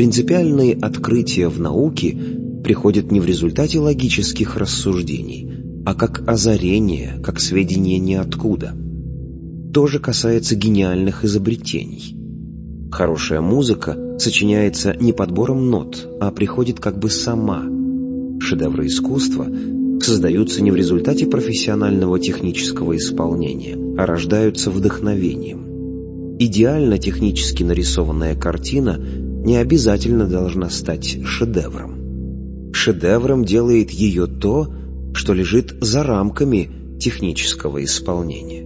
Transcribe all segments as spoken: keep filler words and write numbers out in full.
Принципиальные открытия в науке приходят не в результате логических рассуждений, а как озарение, как сведения ниоткуда. То же касается гениальных изобретений. Хорошая музыка сочиняется не подбором нот, а приходит как бы сама. Шедевры искусства создаются не в результате профессионального технического исполнения, а рождаются вдохновением. Идеально технически нарисованная картина не обязательно должна стать шедевром. Шедевром делает ее то, что лежит за рамками технического исполнения.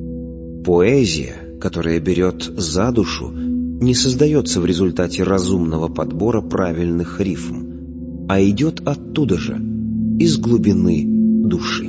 Поэзия, которая берет за душу, не создается в результате разумного подбора правильных рифм, а идет оттуда же, из глубины души.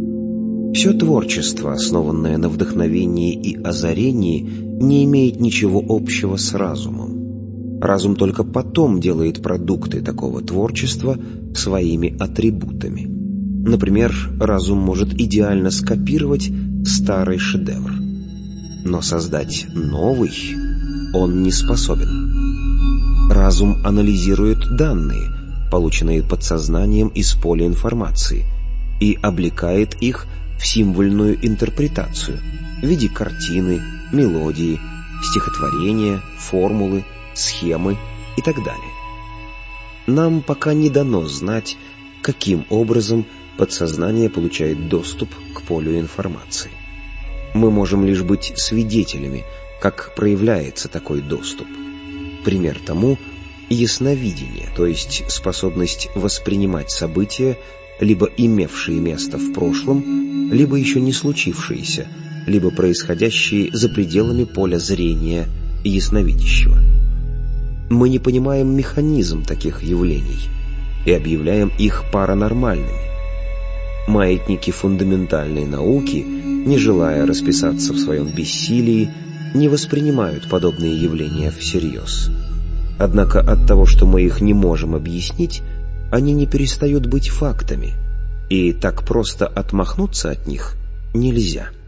Все творчество, основанное на вдохновении и озарении, не имеет ничего общего с разумом. Разум только потом делает продукты такого творчества своими атрибутами. Например, разум может идеально скопировать старый шедевр, но создать новый он не способен. Разум анализирует данные, полученные подсознанием из поля информации, и облекает их в символьную интерпретацию в виде картины, мелодии, стихотворения, формулы, схемы и так далее. Нам пока не дано знать, каким образом подсознание получает доступ к полю информации. Мы можем лишь быть свидетелями, как проявляется такой доступ. Пример тому — ясновидение, то есть способность воспринимать события, либо имевшие место в прошлом, либо еще не случившиеся, либо происходящие за пределами поля зрения ясновидящего. Мы не понимаем механизм таких явлений и объявляем их паранормальными. Маятники фундаментальной науки, не желая расписаться в своем бессилии, не воспринимают подобные явления всерьез. Однако от того, что мы их не можем объяснить, они не перестают быть фактами, и так просто отмахнуться от них нельзя.